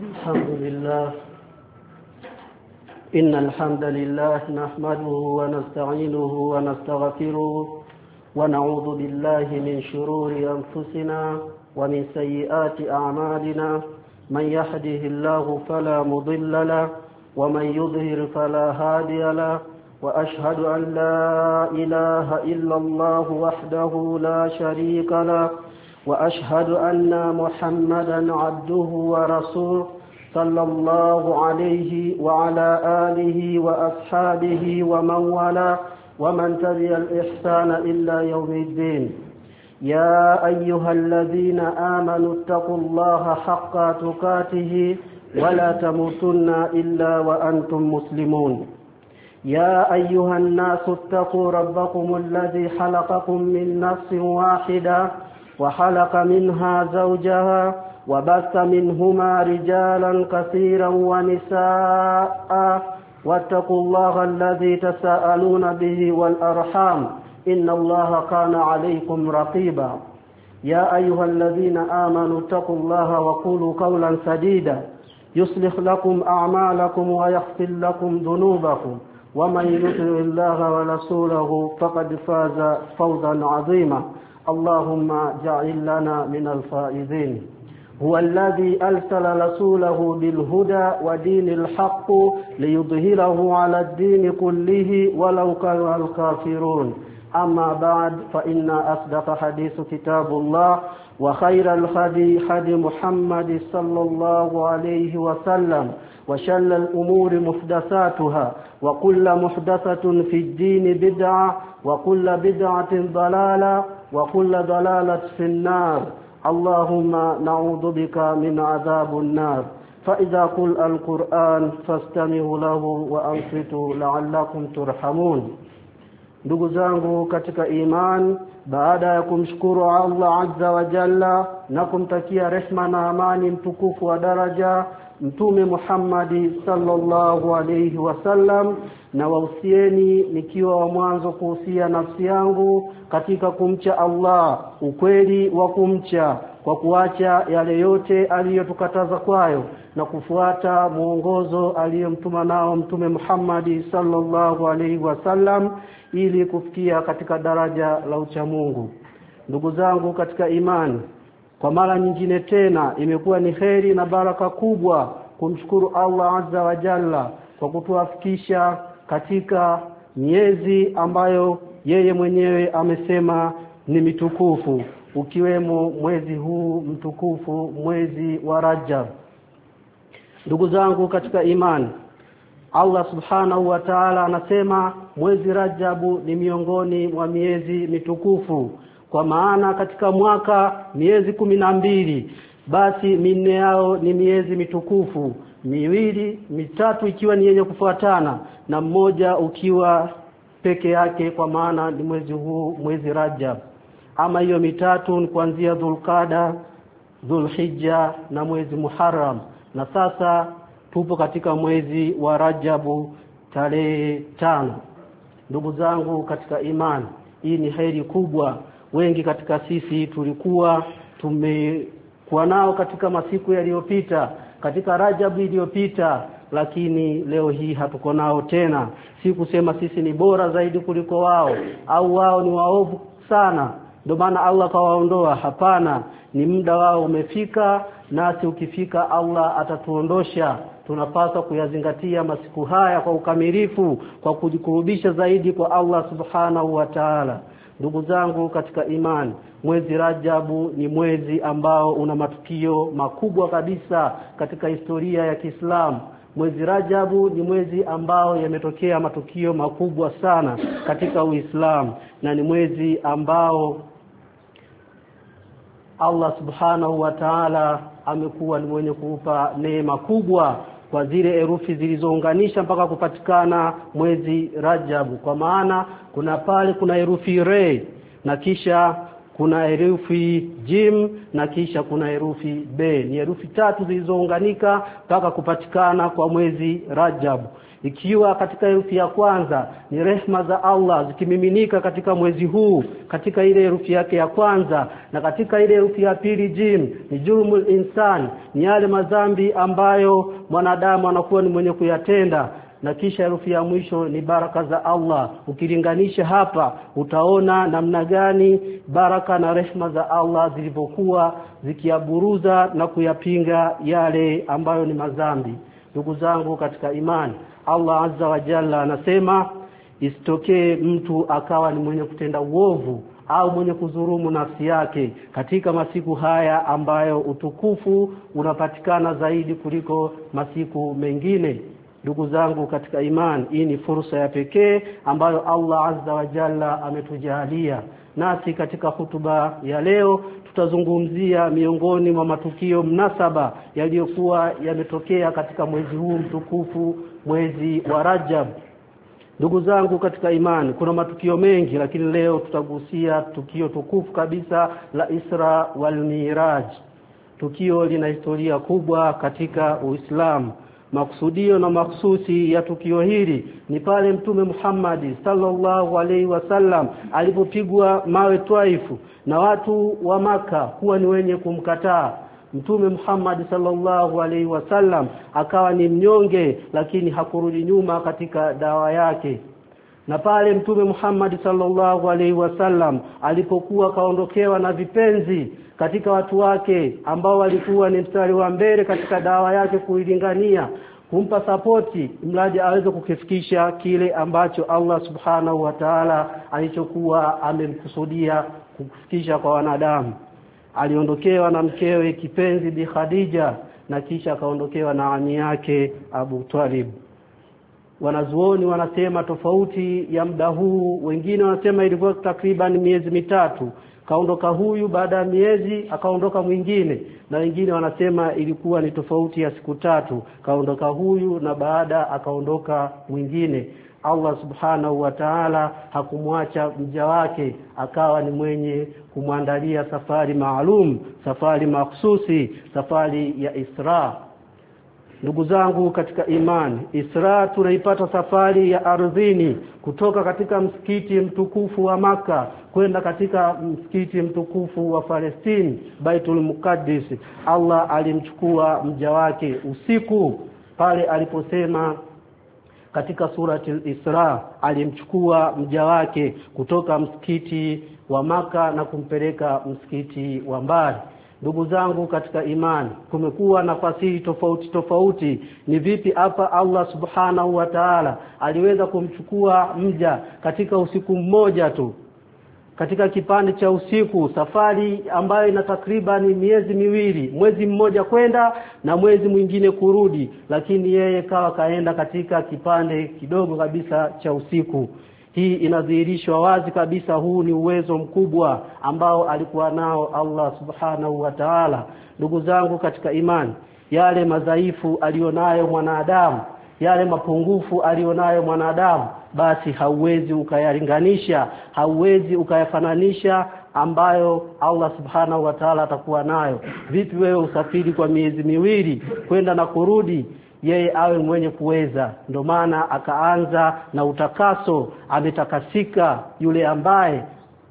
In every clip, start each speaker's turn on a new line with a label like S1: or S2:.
S1: الحمد لله إن الحمد لله نحمده ونستعينه ونستغفره ونعوذ بالله من شرور أنفسنا ومن سيئات أعمالنا من يهده الله فلا مضل له ومن يضلل فلا هادي له وأشهد أن لا إله إلا الله وحده لا شريك له وأشهد أن محمدا عبده ورسوله صلى الله عليه وعلى آله وأصحابه ومن والاه ومن تبع الإحسان إلا يوم الدين. يا أيها الذين آمنوا اتقوا الله حق تقاته ولا تموتن إلا وأنتم مسلمون. يا أيها الناس اتقوا ربكم الذي خلقكم من نفس واحدة وخلق منها زوجها وبث منهما رجالا كثيرا ونساء واتقوا الله الذي تساءلون به والأرحام إن الله كان عليكم رقيبا. يا أيها الذين آمنوا اتقوا الله وقولوا قولا سديدا يصلح لكم أعمالكم ويغفر لكم ذنوبكم ومن يطع الله ورسوله فقد فاز فوزا عظيما. اللهم اجعل لنا من الفائزين. هو الذي أرسل رسوله بالهدى ودين الحق ليظهره على الدين كله ولو كره الكافرون. أما بعد فإن أصدق حديث كتاب الله وخير الهدي هدي محمد صلى الله عليه وسلم وشر الأمور محدثاتها وكل محدثة في الدين بدعة وكل بدعة ضلالة وكل ضلالة في النار. اللهم نعوذ بك من عذاب النار. فإذا قرأ القرآن فاستمعوا له وأنصتوا لعلكم ترحمون. Ndugu zangu katika iman, baada ya kumshukuru Allah azza wa jalla na kumtakia rehma na amani mtukufu wa daraja Mtume Muhammad sallallahu alayhi wasallam, na wausieni nikiwa wa mwanzo kuhusia nafsi yangu katika kumcha Allah, ukweli wa kumcha kwa kuacha yale yote aliyotukataza kwayo na kufuata muongozo aliyomtuma nao Mtume Muhammad sallallahu alayhi wasallam ili kufikia katika daraja la uchamungu. Ndugu zangu katika imani, kwa mara nyingine tena imekuwa ni kheri na baraka kubwa kumshukuru Allah azza wa jalla kwa kutuafikisha katika miezi ambayo yeye mwenyewe amesema ni mitukufu, ukiwemo mwezi huu mtukufu, mwezi wa Rajab. Ndugu zangu katika imani, Allah subhanahu wa ta'ala anasema mwezi Rajabu ni miongoni mwa miezi mitukufu, kwa maana katika mwaka miezi 12, basi minne yao ni miezi mitukufu, mitatu ikiwa ni yenye kufuatana na mmoja ukiwa peke yake, kwa maana ni mwezi huu, mwezi Rajab. Ama hiyo mitatu ni kuanzia Dhulqada, Dhulhijja na mwezi Muharram, na sasa tupo katika mwezi wa Rajabu tarehe 5. Ndugu zangu katika imani, hii ni heri kubwa. Wengi katika sisi tulikuwa tumekuwa nao katika masiku yaliyopita, katika Rajabu iliyopita, lakini leo hii hatuko nao tena. Si kusema sisi ni bora zaidi kuliko wao au wao ni waovu sana ndio maana Allah kawaondoa. Hapana, ni muda wao umefika, nasi ukifika Allah atatuondosha. Tunapaswa kuyazingatia masiku haya kwa ukamilifu, kwa kujikurubisha zaidi kwa Allah subhanahu wa ta'ala. Ndugu zangu katika imani, mwezi Rajabu ni mwezi ambao una matukio makubwa kabisa katika historia ya Kiislamu. Mwezi Rajabu ni mwezi ambao yametokea matukio makubwa sana katika Uislamu, na ni mwezi ambao Allah subhanahu wa ta'ala amekuwa ni mwenye kuupa neema kubwa kwa zile herufi zilizounganisha mpaka kupatikana mwezi Rajabu. Kwa maana kuna herufi re, na kisha kuna herufi jim na kisha kuna herufi be. Ni herufi tatu zilizounganika mpaka kupatikana kwa mwezi Rajab. Ikiwa katika herufi ya kwanza ni rehma za Allah zikimiminika katika mwezi huu katika ile herufi yake ya kwanza, na katika ile herufi ya pili jim ni jurmul insan, ni yale madhambi ambayo mwanadamu anakuwa ni mwenye kuyatenda, na kisha herufi ya mwisho ni baraka za Allah. Ukilinganisha hapa utaona namna gani baraka na rehma za Allah zilivyokuwa zikiaburuza na kuyapinga yale ambayo ni madhambi. Ndugu zangu katika imani, Allah Azza wa Jalla anasema isitokee mtu akawa ni mwenye kutenda uovu au mwenye kuzurumu nafsi yake katika masiku haya ambayo utukufu unapatikana zaidi kuliko masiku mengine. Ndugu zangu katika imani, hii ni fursa ya pekee ambayo Allah Azza wa Jalla ametujalia. Nasi katika hutuba ya leo tutazungumzia miongoni mwa matukio mnasaba yaliyokuwa yametokea katika mwezi huu mtukufu, mwezi wa Rajab. Ndugu zangu katika imani, kuna matukio mengi, lakini leo tutagusia tukio tukufu kabisa la Isra wal Miraj. Tukio lina historia kubwa katika Uislamu. Makusudio na maksusi ya tukio hili ni pale Mtume Muhammad sallallahu alaihi wasallam alipopigwa mawe Twaifu na watu wa Maka kuwa ni wenye kumkataa. Mtume Muhammad sallallahu alaihi wasallam akawa ni mnyonge, lakini hakurudi nyuma katika dawa yake. Na pale Mtume Muhammad sallallahu alaihi wasallam alipokuwa kaondokewa na vipenzi katika watu wake ambao walikuwa ni mstari wa mbele katika dawa yake kuilingania, kumpa sapoti mradi aweze kukifikisha kile ambacho Allah subhanahu wa ta'ala alichokuwa amemkusudia kufikisha kwa wanadamu. Aliondokewa na mkewe kipenzi Bi Khadija, na kisha akaondokewa na ami yake Abu Talib. Wanazuoni wanasema tofauti ya muda huu, wengine wanasema ilikuwa takriban miezi mitatu. Kaondoka huyu, baada ya miezi akaondoka mwingine, na wengine wanasema ilikuwa ni tofauti ya siku tatu. Kaondoka huyu na baada akaondoka mwingine. Allah subhanahu wa ta'ala hakumwacha mja wake, akawa ni mwenye kumwandalia safari maalum, safari mahsusi, safari ya Isra. Ndugu zangu katika imani, Isra tunaipata safari ya ardhini kutoka katika msikiti mtukufu wa Maka kwenda katika msikiti mtukufu wa Palestina, Baitul Muqaddis. Allah alimchukua mja wake usiku pale aliposema katika surati al-Isra, alimchukua mja wake kutoka msikiti wa Maka na kumpeleka msikiti wa mbali. Ndugu zangu katika imani, kumekuwa na fasiri tofauti tofauti ni vipi hapa Allah subhanahu wa ta'ala aliweza kumchukua mja katika usiku mmoja tu, katika kipande cha usiku, safari ambayo ina takriban miezi miwili, mwezi mmoja kwenda na mwezi mwingine kurudi, lakini yeye kaenda katika kipande kidogo kabisa cha usiku. Hii inadhihirishwa wazi kabisa huu ni uwezo mkubwa ambao alikuwa nao Allah subhanahu wa ta'ala. Ndugu zangu katika imani, yale madhaifu alionayo mwanadamu, yale mapungufu alionayo mwanadamu, basi hauwezi ukayalinganisha, hauwezi ukayafananisha ambayo Allah subhanahu wa ta'ala atakuwa nayo. Vipi wewe usafiri kwa miezi miwili kwenda na kurudi, yeye awe mwenye kuweza? Ndio maana akaanza na utakaso, ametakasika yule ambaye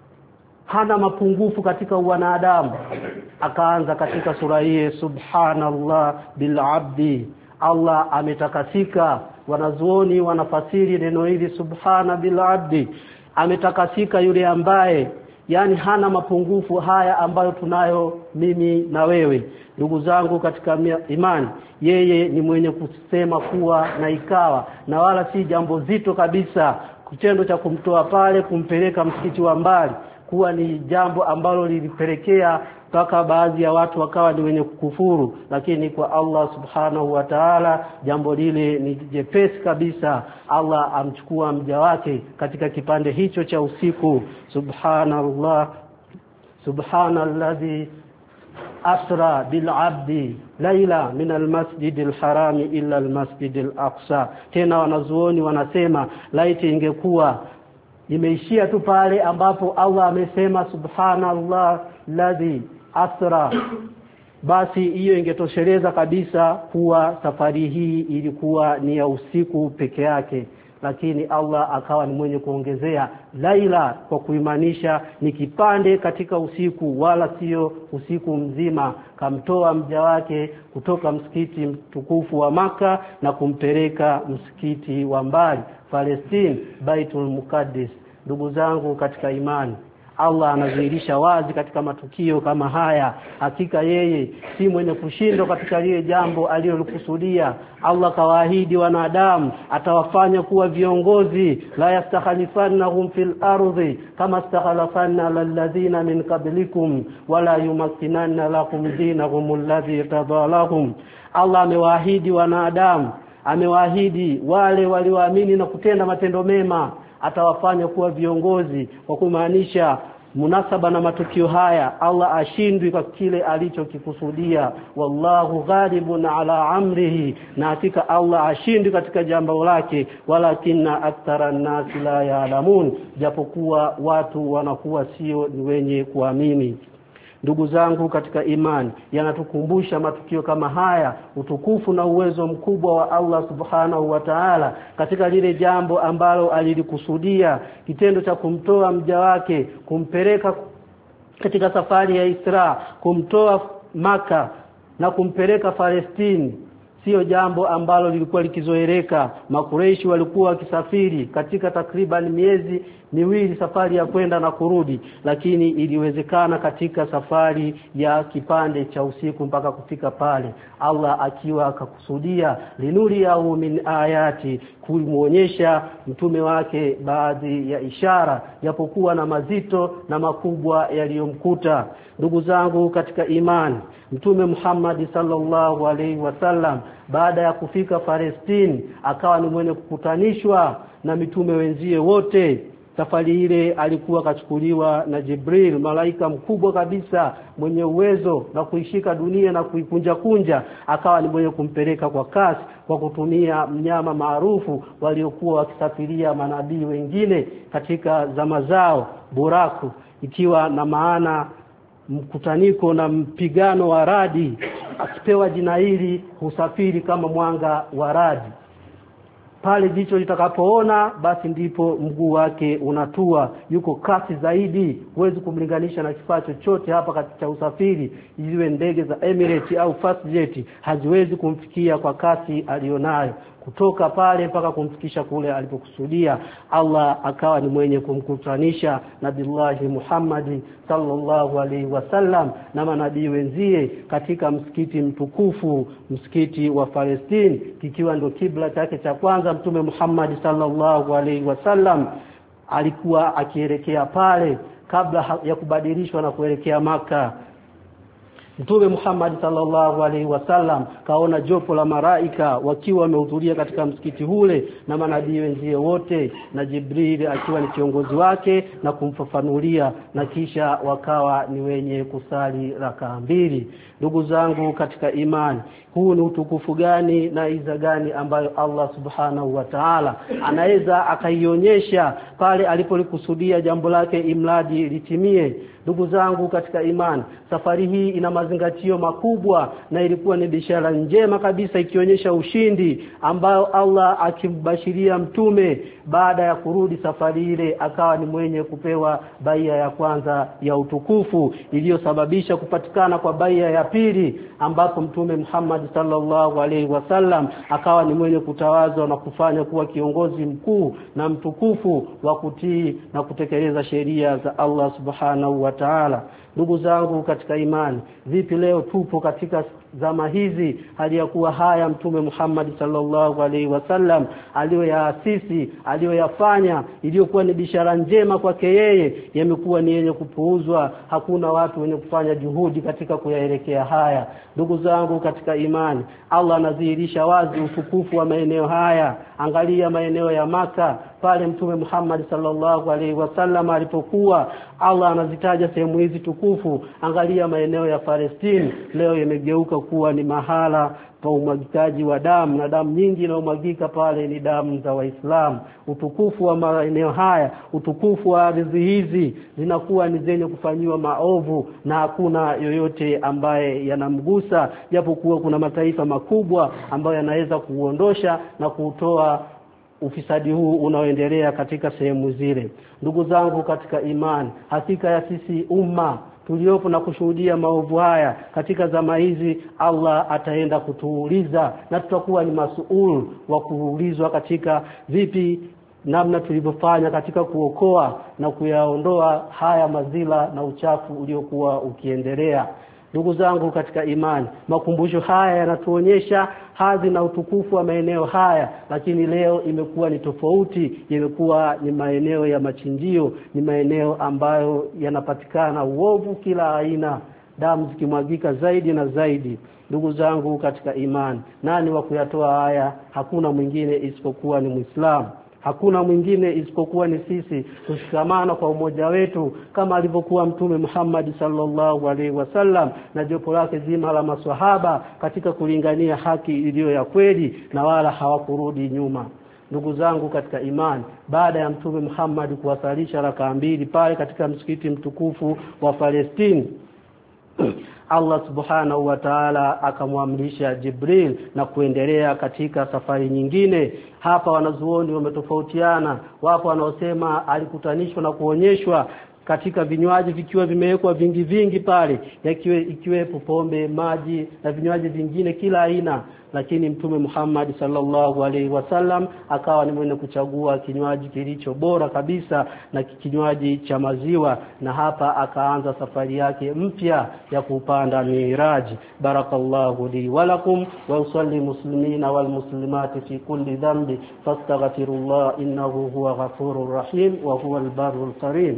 S1: hana mapungufu katika wanadamu. Akaanza katika sura hii subhanallah bil abdi, Allah ametakasika. Wanazuoni wanafasiri neno hili subhana bil abdi, ametakasika yule ambaye yani hana mapungufu haya ambayo tunayo mimi na wewe. Ndugu zangu katika imani, yeye ni mwenye kusema kuwa na ikawa, na wala si jambo zito kabisa kitendo cha kumtoa pale kumpeleka msikiti wa mbali kuwa ni jambo ambalo lilipelekea mpaka baadhi ya watu wakawa ni wenye kukufuru. Lakini kwa Allah subhanahu wa ta'ala jambo lile ni jepesi kabisa. Allah amchukua mja wake katika kipande hicho cha usiku. Subhanallah, subhanalladhi asra bil abdi laila min al masjidil harami illa al masjidil aqsa. Tena wanazuoni wanasema laiti ingekuwa imeishia tu pale ambapo Allah amesema subhanallah ladhi asra, basi hiyo ingetosheleza kabisa kuwa safari hii ilikuwa ni ya usiku peke yake. Lakini Allah akawa ni mwenye kuongezea laila kwa kuimanisha ni kipande katika usiku wala sio usiku mzima. Kamtoa mja wake kutoka msikiti mtukufu wa Maka na kumpeleka msikiti wa mbali Palestine, Baitul Muqaddis. Ndugu zangu katika imani, Allah anadhihirisha wazi katika matukio kama haya hakika yeye si mwenye kushindwa katika lile jambo alilokusudia. Allah kawaahidi wanadamu atawafanya kuwa viongozi, la yastakhlifannahum fil ardi kama istakhlafanna alladhina min qablikum wala yumakkinanna lakum dinahum alladhi tadalahum. Allah amewaahidi wanadamu, amewaahidi wale walioamini na kutenda matendo mema atawafanya kuwa viongozi, kwa kumaanisha munasaba na matukio haya Allah ashindwi kwa kile alichokikusudia. Wallahu ghalibun ala amrihi, na hakika Allah ashindwi katika jambo lake, walakinna akthara nasi la ya'lamun, japokuwa watu wanakuwa sio ni wenye kuamini. Ndugu zangu katika imani, yanatukumbusha matukio kama haya utukufu na uwezo mkubwa wa Allah subhanahu wa ta'ala katika lile jambo ambalo alilikusudia, kitendo cha kumtoa mja wake, kumpeleka katika safari ya Isra, kumtoa Maka na kumpeleka Palestine. Sio jambo ambalo lilikuwa likizoeleka. Makureishi walikuwa wakisafiri katika takriban miezi miwili safari ya kwenda na kurudi, lakini iliwezekana katika safari ya kipande cha usiku mpaka kufika pale. Allah akiwa akakusudia linuri au min ayati, kumuonyesha mtume wake baadhi ya ishara japokuwa na mazito na makubwa yaliyomkuta. Ndugu zangu katika imani, Mtume Muhammad sallallahu alaihi wasallam baada ya kufika Palestine akawa ni mwenye kukutanishwa na mitume wenzie wote. Safari ile alikuwa kachukuliwa na Jibril, malaika mkubwa kabisa mwenye uwezo na kuishika dunia na kuikunja kunja, akawa ni mwenye kumpeleka kwa kasi kwa kutumia mnyama maarufu waliokuwa wakisafiria manabii wengine katika zama zao, buraku, ikiwa na maana mkutaniko na mpigano wa radi. Akipewa jina hili husafiri kama mwanga wa radi. Pale jicho litakapoona basi ndipo mguu wake unatua, yuko kasi zaidi, huwezi kumlinganisha na kifaa chochote hapa katika usafiri. Iwe ndege za Emirates au Fastjet haziwezi kumfikia kwa kasi alionayo. Kutoka pale mpaka kumfikisha kule alipokusudia, Allah akawa ni mwenye kumkutanisha Nabii Muhammad sallallahu alaihi wasallam na manabii wenzie katika msikiti mtukufu, msikiti wa Palestine, kikiwa ndo kibla chake cha kwanza. Mtume Muhammad sallallahu alaihi wasallam alikuwa akielekea pale kabla ya kubadilishwa na kuelekea Maka. Mtume Muhammad sallallahu alaihi wasallam kaona jopo la malaika wakiwa wamehudhuria katika msikiti ule na manabii wenzie wote, na Jibril akiwa ni kiongozi wake na kumfafanulia, na kisha wakawa ni wenye kusali rakaa 2. Ndugu zangu katika imani, huu ni utukufu gani na iza gani ambayo Allah subhanahu wa ta'ala anaweza akaionyesha pale alipolikusudia jambo lake imradi litimie. Ndugu zangu katika imani, safari hii ina mazingatio makubwa na ilikuwa ni bishara njema kabisa, ikionyesha ushindi ambao Allah akimbashiria mtume baada ya kurudi safari ile, akawa ni mwenye kupewa baia ya kwanza ya utukufu iliyosababisha kupatikana kwa baia ya pili, ambapo mtume Muhammad sallallahu alaihi wasallam akawa ni mwenye kutawazwa na kufanya kuwa kiongozi mkuu na mtukufu wa kutii na kutekeleza sheria za Allah subhanahu wa ta'ala. Ndugu zangu katika imani, vipi leo tupo katika zama hizi hali ya kuwa haya mtume Muhammad sallallahu alaihi wasallam aliyoyaasisi, aliyoyafanya, iliyokuwa ni bishara njema kwake yeye, yamekuwa ni yenye kupuuzwa. Hakuna watu wenye kufanya juhudi katika kuyaelekea haya. Ndugu zangu katika imani, Allah anadhihirisha wazi utukufu wa maeneo haya. Angalia maeneo ya Maka pale mtume Muhammad sallallahu alaihi wasallam alipokuwa, Allah anazitaja sehemu hizi tukufu. Angalia maeneo ya Palestine leo yamegeuka kuwa ni mahala pa umwagikaji wa damu, na damu nyingi inayomwagika pale ni damu za Waislamu. Utukufu wa maeneo haya, utukufu wa ardhi hizi zinakuwa ni zenye kufanyiwa maovu na hakuna yoyote ambaye yanamgusa, japokuwa kuna mataifa makubwa ambayo yanaweza kuondosha na kutoa ufisadi huu unaoendelea katika sehemu zile. Ndugu zangu katika imani, hakika ya sisi umma tuliopo na kushuhudia maovu haya katika zama hizi, Allah ataenda kutuuliza na tutakuwa ni masuul wa kuulizwa katika vipi namna tulivyofanya katika kuokoa na kuyaondoa haya mazila na uchafu uliokuwa ukiendelea. Ndugu zangu katika imani, makumbusho haya yanatuonyesha hadhi na utukufu wa maeneo haya, lakini leo imekuwa ni tofauti. Imekuwa ni maeneo ya machinjio, ni maeneo ambayo yanapatikana uovu kila aina, damu zikimwagika zaidi na zaidi. Ndugu zangu katika imani, nani wa kuyatoa haya? Hakuna mwingine isipokuwa ni Muislamu. Hakuna mwingine isipokuwa ni sisi kushikamana kwa umoja wetu kama alivyokuwa Mtume Muhammad sallallahu alaihi wasallam na jopo lake zima la maswahaba katika kulingania haki iliyo ya kweli, na wala hawakurudi nyuma. Ndugu zangu katika imani, baada ya Mtume Muhammad kuwasalisha rakaa 2 pale katika msikiti mtukufu wa Palestina, Allah subhanahu wa ta'ala akamwamrisha Jibril na kuendelea katika safari nyingine. Hapa wanazuoni wametofautiana. Wapo wanaosema alikutanishwa na kuonyeshwa katika vinywaji vikiwa vimewekwa vingi pale, ikiwepo pombe, maji na vinywaji vingine kila aina, lakini Mtume Muhammad sallallahu alaihi wasallam akawa ni mwenye kuchagua kinywaji kilicho bora kabisa na kinywaji cha maziwa, na hapa akaanza safari yake mpya ya kupanda Miraji. Barakallahu li wa lakum wa usalli muslimina wal muslimati fi kulli dhanbi fastaghfirullah innahu huwa ghafurur rahim wa huwa al-barrul karim.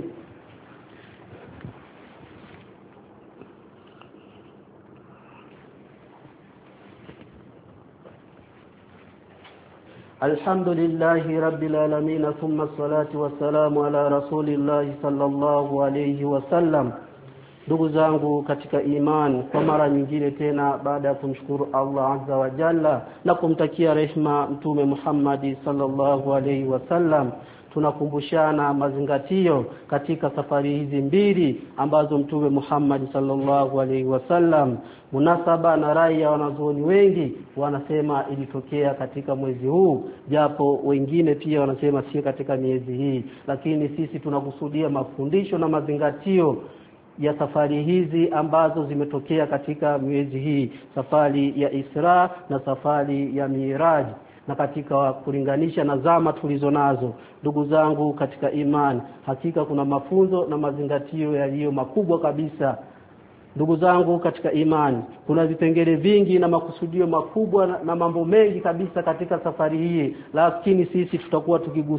S1: الحمد لله رب العالمين ثم الصلاة والسلام على رسول الله صلى الله عليه وسلم. Ndugu zangu katika imani, kwa mara nyingine tena baada ya kumshukuru Allah azza wa jalla na kumtakia rehema Mtume Muhammad sallallahu alaihi wasallam, tunakumbushana mazingatio katika safari hizi mbili ambazo Mtume Muhammad sallallahu alaihi wasallam, munasaba na rai ya wanazuoni wengi wanasema ilitokea katika mwezi huu, japo wengine pia wanasema si katika miezi hii, lakini sisi tunakusudia mafundisho na mazingatio ya safari hizi ambazo zimetokea katika miezi hii, safari ya Isra na safari ya Miraj, na katika kulinganisha na zama tulizo nazo. Ndugu zangu katika imani, hakika kuna mafunzo na mazingatio yaliyo makubwa kabisa. Ndugu zangu katika imani, kuna vipengele vingi na makusudio makubwa na mambo mengi kabisa katika safari hii, lakini sisi tutakuwa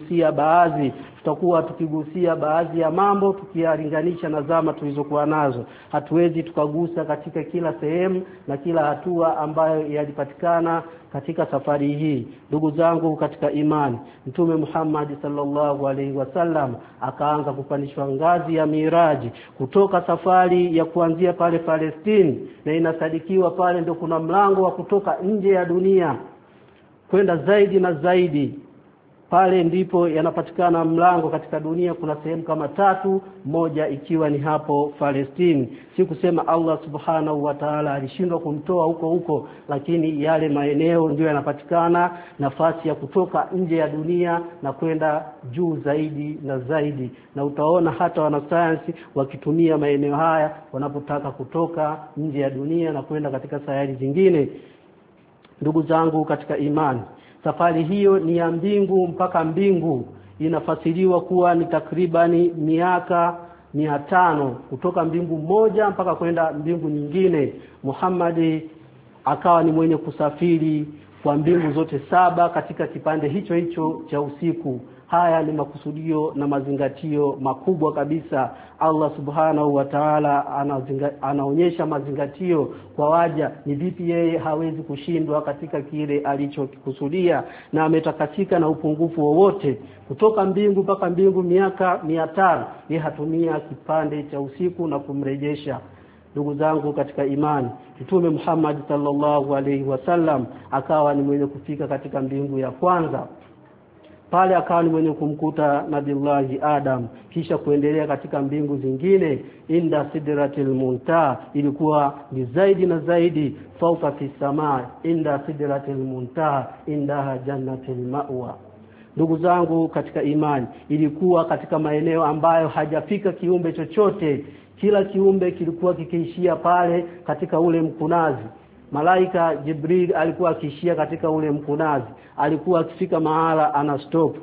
S1: tukigusia baadhi ya mambo tukiyalinganisha na zama tulizokuwa nazo. Hatuwezi tukagusa katika kila sehemu na kila hatua ambayo yalipatikana katika safari hii. Ndugu zangu katika imani, Mtume Muhammad sallallahu alaihi wasallam akaanza kupandishwa ngazi ya Miraji kutoka safari ya kuanzia pale Palestina, na inasadikiwa pale ndio kuna mlango wa kutoka nje ya dunia kwenda zaidi na zaidi. Pale ndipo yanapatikana mlango katika dunia. Kuna sehemu kama 3, moja ikiwa ni hapo Palestina. Si kusema Allah subhanahu wa ta'ala alishindwa kumtoa huko, lakini yale maeneo ndio yanapatikana nafasi ya kutoka nje ya dunia na kwenda juu zaidi na zaidi. Na utaona hata wanasayansi wakitumia maeneo haya wanapotaka kutoka nje ya dunia na kwenda katika sayari zingine. Ndugu zangu katika imani, safari hiyo ni ya mbingu mpaka mbingu. Inafasiriwa kuwa ni takribani miaka 500 kutoka mbingu moja mpaka kwenda mbingu nyingine. Muhammad akawa ni mwenye kusafiri kwa mbingu zote 7 katika kipande hicho cha usiku. Haya ni makusudio na mazingatio makubwa kabisa. Allah subhanahu wa ta'ala anaonyesha mazingatio kwa waja, ni vipi yeye hawezi kushindwa katika kile alichokikusudia, na ametakasika na upungufu wowote. Kutoka mbingu mpaka mbingu miaka 500, yeye hatumia kipande cha usiku na kumrejesha. Ndugu zangu katika imani, Mtume Muhammad sallallahu alaihi wasallam akawa ni mwenye kufika katika mbingu ya kwanza. Pale akawa ni mwenye kumkuta Nabiullahi Adam, kisha kuendelea katika mbingu zingine. Inda sidratil muntaha, ilikuwa ni zaidi na zaidi. Fauka fi samaa, inda sidratil muntaha, indaha jannatul ma'wa. Ndugu zangu katika imani, ilikuwa katika maeneo ambayo hajafika kiumbe chochote. Kila kiumbe kilikuwa kikiishia pale katika ule mkunazi. Malaika Jibril alikuwa akiishia katika ule mkunazi, alikuwa akifika mahala ana stop.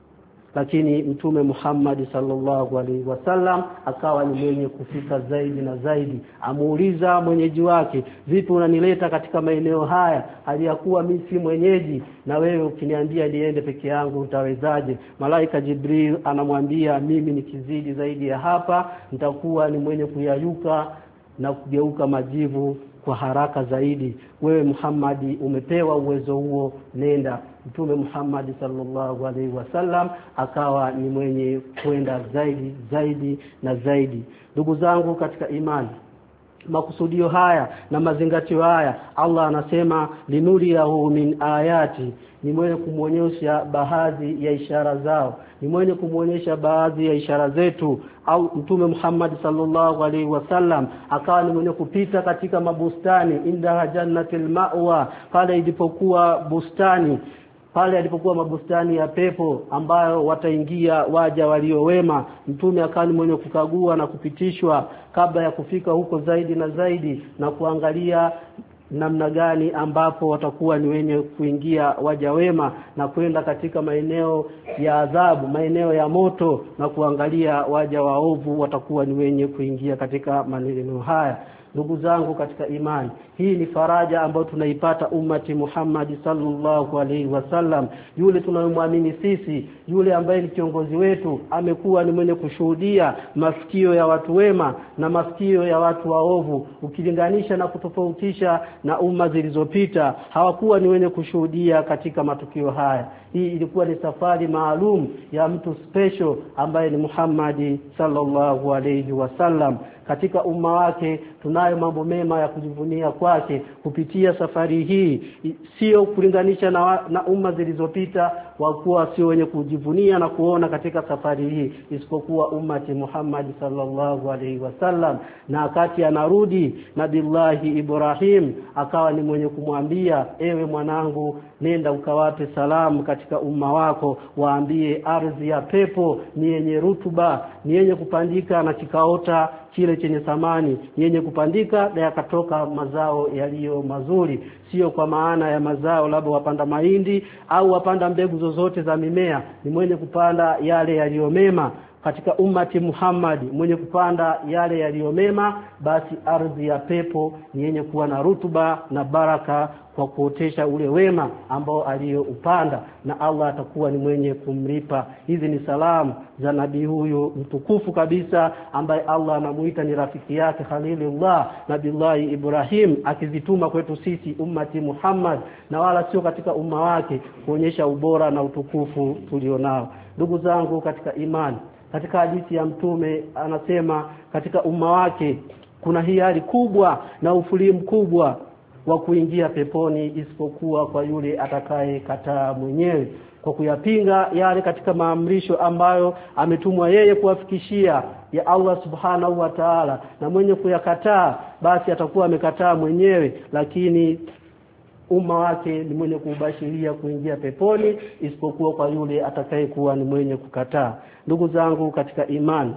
S1: Lakini Mtume Muhammad sallallahu alaihi wasallam akawa ni mwenye kufika zaidi na zaidi. Amuuliza mwenyeji wake, vipi unanileta katika maeneo haya hali ya kuwa mimi si mwenyeji, na wewe ukiniambia niende peke yangu utawezaje? Malaika Jibril anamwambia, mimi nikizidi zaidi ya hapa nitakuwa ni mwenye kuyayuka na kugeuka majivu kwa haraka zaidi. Wewe Muhammad umepewa uwezo huo, nenda. Mtume Muhammad sallallahu alaihi wasallam akawa ni mwenye kwenda zaidi na zaidi. Ndugu zangu katika imani, makusudio haya na mazingatio haya, Allah anasema linuriyahu min ayati, ni mwenye kumuonyesha baadhi ya ishara zao, ni mwenye kumuonyesha baadhi ya ishara zetu. Au Mtume Muhammad sallallahu alaihi wasallam akawa ni mwenye kupita katika mabustani, inda jannatil ma'wa, pale ilipokuwa bustani, pale alipokuwa mabustani ya pepo ambayo wataingia waja walio wema. Mtume akawa ni mwenye kukagua na kupitishwa kabla ya kufika huko zaidi na zaidi, na kuangalia namna gani ambapo watakuwa ni wenye kuingia waja wema, na kwenda katika maeneo ya adhabu, maeneo ya moto, na kuangalia waja waovu watakuwa ni wenye kuingia katika maeneo haya. Ndugu zangu katika imani, hii ni faraja ambayo tunaipata ummati Muhammad sallallahu alaihi wasallam. Yule tunayemwamini sisi, yule ambaye ni kiongozi wetu, amekuwa ni mwenye kushuhudia masikio ya watu wema na masikio ya watu waovu. Ukilinganisha na kutofautisha na umma zilizopita, hawakuwa ni wenye kushuhudia katika matukio haya. Hii ilikuwa ni safari maalum ya mtu special ambaye ni Muhammad sallallahu alaihi wasallam. Katika umma wake tunayo mambo mema ya kujivunia kwake kupitia safari hii. Sio kulinganisha na umma zilizopita, wakuwa sio wenye kujivunia na kuona katika safari hii, isipokuwa ummati Muhammad sallallahu alaihi wasallam. Na wakati anarudi Nabiullahi Ibrahim akawa ni mwenye kumwambia, ewe mwanangu, nenda ukawape salamu katika umma wako, waambie ardhi ya pepo ni yenye rutuba, ni yenye kupandika na kikaota kile chenye thamani, yenye kupandika na yakatoka mazao yaliyo mazuri. Sio kwa maana ya mazao labda wapanda mahindi au wapanda mbegu zozote za mimea, ni mwenye kupanda yale yaliyo mema. Katika ummati Muhammad mwenye kupanda yale yaliyo mema, basi ardhi ya pepo ni yenye kuwa na rutuba na baraka kwa kuotesha ule wema ambao aliyoupanda, na Allah atakuwa ni mwenye kumlipa. Hizi ni salamu za nabii huyu mtukufu kabisa ambaye Allah anamuita ni rafiki yake Khalilullah, Nabiullahi Ibrahim, akizituma kwetu sisi ummati Muhammad, na wala sio katika umma wake, kuonyesha ubora na utukufu tulionao. Ndugu zangu katika imani, katika hadithi ya Mtume anasema katika umma wake kuna hiari kubwa na ufuli mkubwa wa kuingia peponi, isipokuwa kwa yule atakaye kataa mwenyewe kwa kuyapinga yale katika maamrisho ambayo ametumwa yeye kuwafikishia ya Allah subhanahu wa ta'ala. Na mwenye kuyakataa, basi atakuwa amekataa mwenyewe, lakini umma wake ni mwenye kubashiria kuingia peponi, isipokuwa kwa yule atakayekuwa ni mwenye kukataa. Ndugu zangu katika imani,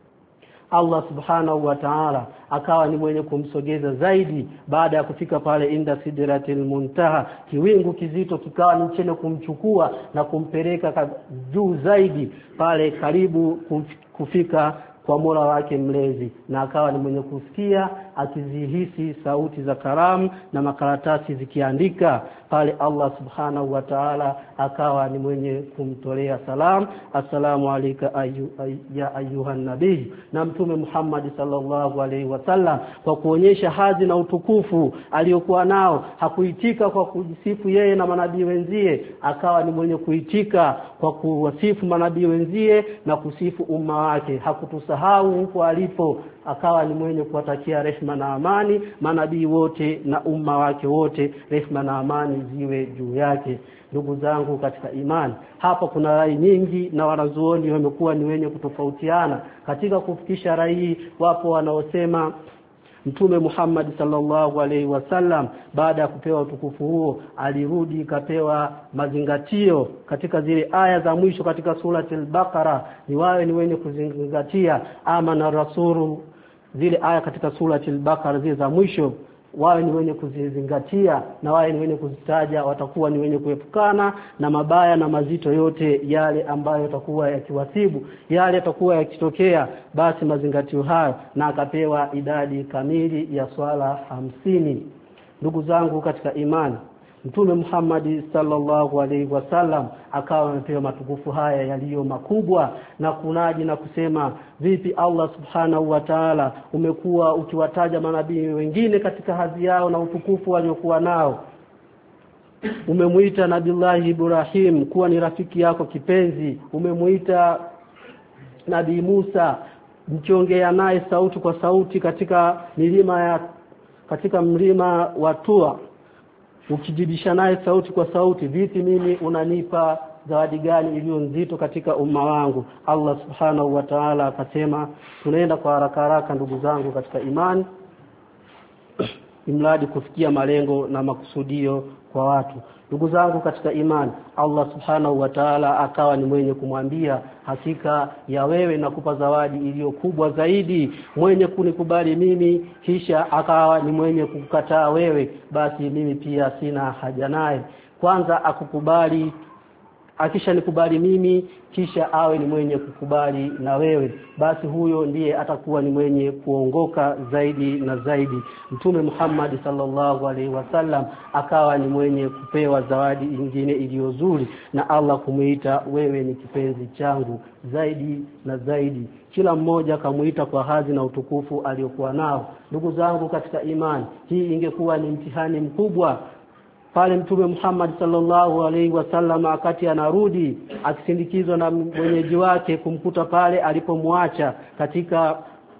S1: Allah subhanahu wa ta'ala akawa ni mwenye kumsogeza zaidi baada ya kufika pale inda sidratil muntaha. Kiwingu kizito kikawa ni chenye kumchukua na kumpeleka juu zaidi pale karibu kufika kwa Mola wake mlezi, na akawa ni mwenye kusikia akizihisi sauti za karamu na makaratasi zikiandika pale. Allah subhanahu wa ta'ala akawa ni mwenye kumtolea salam, assalamu alayka ya ayuhan nabii. Na Mtume Muhammad sallallahu alaihi wasallam kwa kuonyesha hadhi na utukufu aliyokuwa nao, hakuitika kwa kujisifu yeye na manabii wenzie, akawa ni mwenye kuitika kwa kuwasifu manabii wenzie na kusifu umma wake. Hakutusa hakusahau huko alipo, akawa ni mwenye kuwatakia rehema na amani manabii wote na umma wake wote, rehema na amani ziwe juu yake. Ndugu zangu katika imani, hapa kuna rai nyingi na wanazuoni wamekuwa ni wenye kutofautiana katika kufikisha rai. Wapo wanaosema Mtume Muhammad sallallahu alaihi wasallam baada ya kupewa utukufu huo alirudi kapewa mazingatio katika zile aya za mwisho katika surati al-Baqara, ni wawe ni wenye kuzingatia ama na rasulu, zile aya katika surati al-Baqara zile za mwisho wawe ni wenye kuzizingatia na wawe ni wenye kuzitaja, watakuwa ni wenye kuepukana na mabaya na mazito yote yale ambayo yatakuwa yakiwasibu, yale yatakuwa yakitokea. Basi mazingatio hayo, na akapewa idadi kamili ya swala 50. Ndugu zangu katika imani, Mtume Muhammad sallallahu alaihi wasallam akawa amepewa matukufu haya yaliyo makubwa, na kunaji na kusema vipi Allah subhanahu wa ta'ala umekuwa ukiwataja manabii wengine katika hadhi yao na utukufu waliokuwa nao. Umemuita Nabii Ibrahim kuwa ni rafiki yako kipenzi, umemuita Nabii Musa mkiongea naye sauti kwa sauti katika mlima wa Tua, ukijibisha naye sauti kwa sauti, vipi mimi unanipa zawadi gani iliyo nzito katika umma wangu? Allah subhanahu wa ta'ala akasema, tunaenda kwa haraka ndugu zangu katika imani, imradi kufikia malengo na makusudio kwa watu. Ndugu zangu katika imani, Allah subhanahu wa ta'ala akawa ni mwenye kumwambia, hakika ya wewe nakupa zawadi iliyo kubwa zaidi, mwenye kunikubali mimi kisha akawa ni mwenye kukukataa wewe, basi mimi pia sina haja naye. Kwanza akukubali, akisha nikubali mimi kisha awe ni mwenye kukubali na wewe, basi huyo ndiye atakuwa ni mwenye kuongoka zaidi na zaidi. Mtume Muhammad sallallahu alaihi wasallam akawa ni mwenye kupewa zawadi nyingine iliyo nzuri, na Allah kumuita wewe ni kipenzi changu zaidi na zaidi. Kila mmoja akamuita kwa hadhi na utukufu aliokuwa nao. Ndugu zangu katika imani, hii ingekuwa ni mtihani mkubwa pale Mtume Muhammad sallallahu alaihi wasallam wakati anarudi akisindikizwa na mwenyeji wake kumkuta pale alipomwacha katika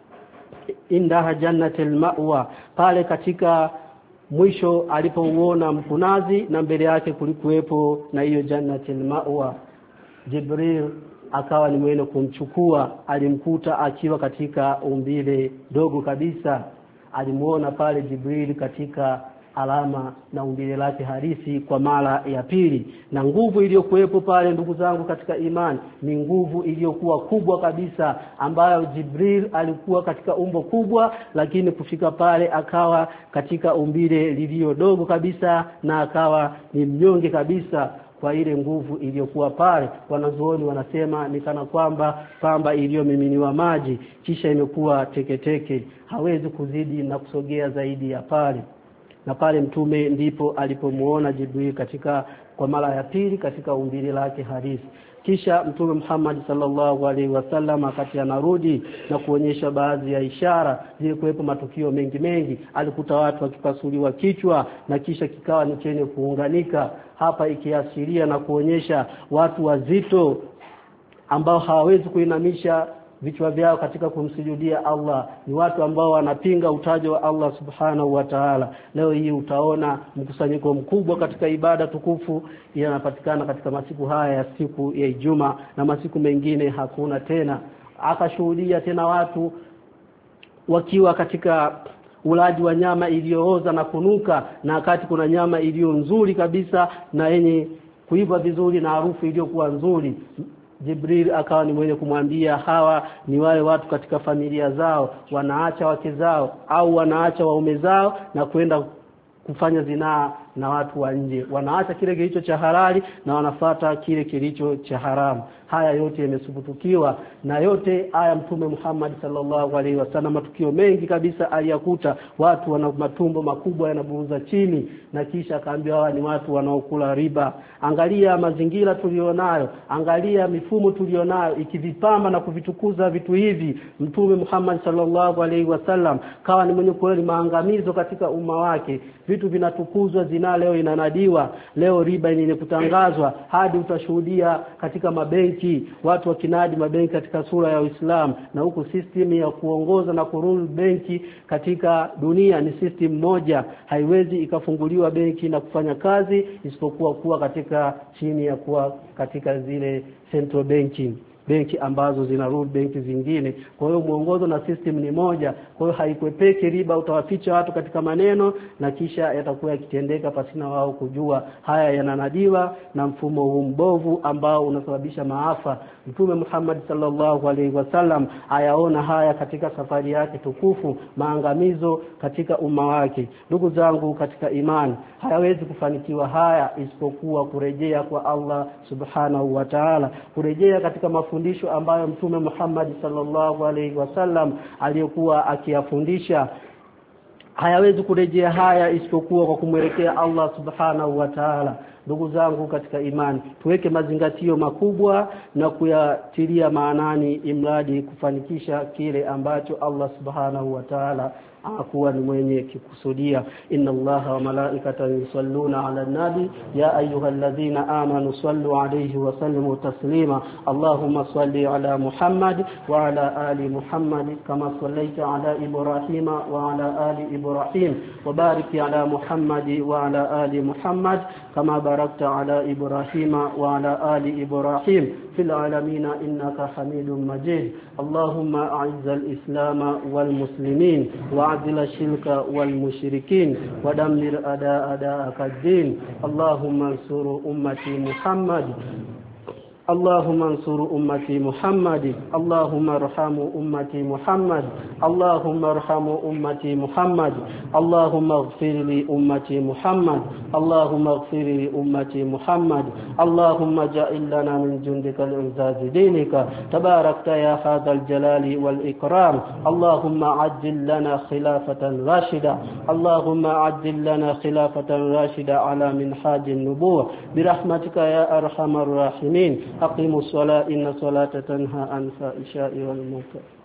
S1: indaha jannatul ma'wa, pale katika mwisho alipouona mkunazi na mbele yake kulikuwepo na hiyo jannatul ma'wa. Jibril akawa ni mwenye kumchukua, alimkuta akiwa katika umbile dogo kabisa. Alimuona pale Jibril katika alama na umbile lake harisi kwa mara ya pili, na nguvu iliyokuwepo pale ndugu zangu katika imani ni nguvu iliyokuwa kubwa kabisa, ambayo Jibril alikuwa katika umbo kubwa, lakini kufika pale akawa katika umbile lililo dogo kabisa na akawa ni mnyonge kabisa kwa ile nguvu iliyokuwa pale. Wanazuoni wanasema ni kana kwamba iliyomiminiwa maji kisha imekuwa teketeke, hawezi kuzidi na kusogea zaidi ya pale. Na pale mtume ndipo alipomuona Jibril kwa mara ya pili katika umbile lake halisi. Kisha Mtume Muhammad sallallahu alaihi wasallam wakati anarudi na kuonyesha baadhi ya ishara zilikuwepo, matukio mengi, alikuta watu wakipasuliwa kichwa na kisha kikawa ni chenye kuunganika, hapa ikiashiria na kuonyesha watu wazito ambao hawawezi kuinamisha vichwa vyao katika kumsujudia Allah, ni watu ambao wanapinga utajo wa Allah subhanahu wa ta'ala. Leo hii utaona mkusanyiko mkubwa katika ibada tukufu yanapatikana katika masiku haya ya siku ya Ijumaa, na masiku mengine hakuna tena. Akashuhudia tena watu wakiwa katika ulaji wa nyama iliyooza na kunuka, na wakati kuna nyama iliyo nzuri kabisa na yenye kuiva vizuri na harufu iliyokuwa nzuri. Jibril akawa ni mwenye kumwambia, hawa ni wale watu katika familia zao wanaacha wake zao au wanaacha waume zao na kwenda kufanya zinaa na watu wa nje, wanaacha kile kilicho cha halali na wanafuata kile kilicho cha haramu. Haya yote yamesubutukiwa na yote aya Mtume Muhammad sallallahu alaihi wasallam. Matukio mengi kabisa aliyakuta watu wana matumbo makubwa yanaburuza chini, na kisha akaambia hawa ni watu wanaokula riba. Angalia mazingira tulionayo, angalia mifumo tulionayo ikivipamba na kuvitukuza vitu hivi. Mtume Muhammad sallallahu alaihi wasallam kawa ni mwenye kweli maangamizo katika umma wake. Vitu vinatukuzwa, zina leo inanadiwa, leo riba yenye kutangazwa, hadi utashuhudia katika mabenki mabenki, watu wakinadi mabenki katika sura ya Uislamu, na huku system ya kuongoza na kurule benki katika dunia ni system moja. Haiwezi ikafunguliwa benki na kufanya kazi isipokuwa kuwa katika chini ya kuwa katika zile central banking, benki ambazo zina rule benki zingine. Kwa hiyo muongozo na system ni moja. Kwa hiyo haikwepeki riba utawaficha watu katika maneno na kisha yatakuwa yakitendeka pasina wao kujua. Haya yananadiwa na mfumo huu mbovu ambao unasababisha maafa. Mtume Muhammad sallallahu alaihi wasallam ayaona haya katika safari yake tukufu, maangamizo katika umma wake. Ndugu zangu katika imani, hayawezi kufanikiwa haya isipokuwa kurejea kwa Allah subhanahu wa ta'ala, kurejea katika mafundisho ambayo Mtume Muhammad sallallahu alaihi wasallam aliyokuwa akiyafundisha. Hayawezi kurejea haya isipokuwa kwa kumwelekea Allah subhanahu wa ta'ala. Ndugu zangu katika imani, tuweke mazingatio makubwa na kuyatilia maanani imradi kufanikisha kile ambacho Allah subhanahu wa ta'ala akuwa ni mwenye kikusudia. Inna Allaha wa malaikatahu yusalluna ala nabi ya ayyuhalladhina amanu sallu alayhi wa sallimu taslima. Allahumma salli ala Muhammad wa ala ali Muhammad kama sallaita ala Ibrahim wa ala ali Ibrahim, wa barik ala Muhammad wa ala ali Muhammad kama barakta ala Ibrahim wa ala ali Ibrahim fil alamin innaka Hamidum Majid. Allahumma a'izz al-islam wal muslimin wa أذل الشرك والمشركين ودمر أعداءك الدين. اللهم انصر أمتي محمد، اللهم انصر أمتي محمد، اللهم ارحم أمتي محمد، اللهم ارحم أمتي محمد، اللهم اغفر لي أمتي محمد، اللهم اغفر لي أمتي محمد، اللهم اجعل لنا من جندك العزاز دينك تباركت يا هذا الجلال والإكرام. اللهم عجل لنا خلافة راشدة، اللهم عجل لنا خلافة راشدة على منهاج النبوة برحمتك يا أرحم الراحمين. أقيموا الصلاة إن الصلاة تنهى عن الفحشاء والمنكر.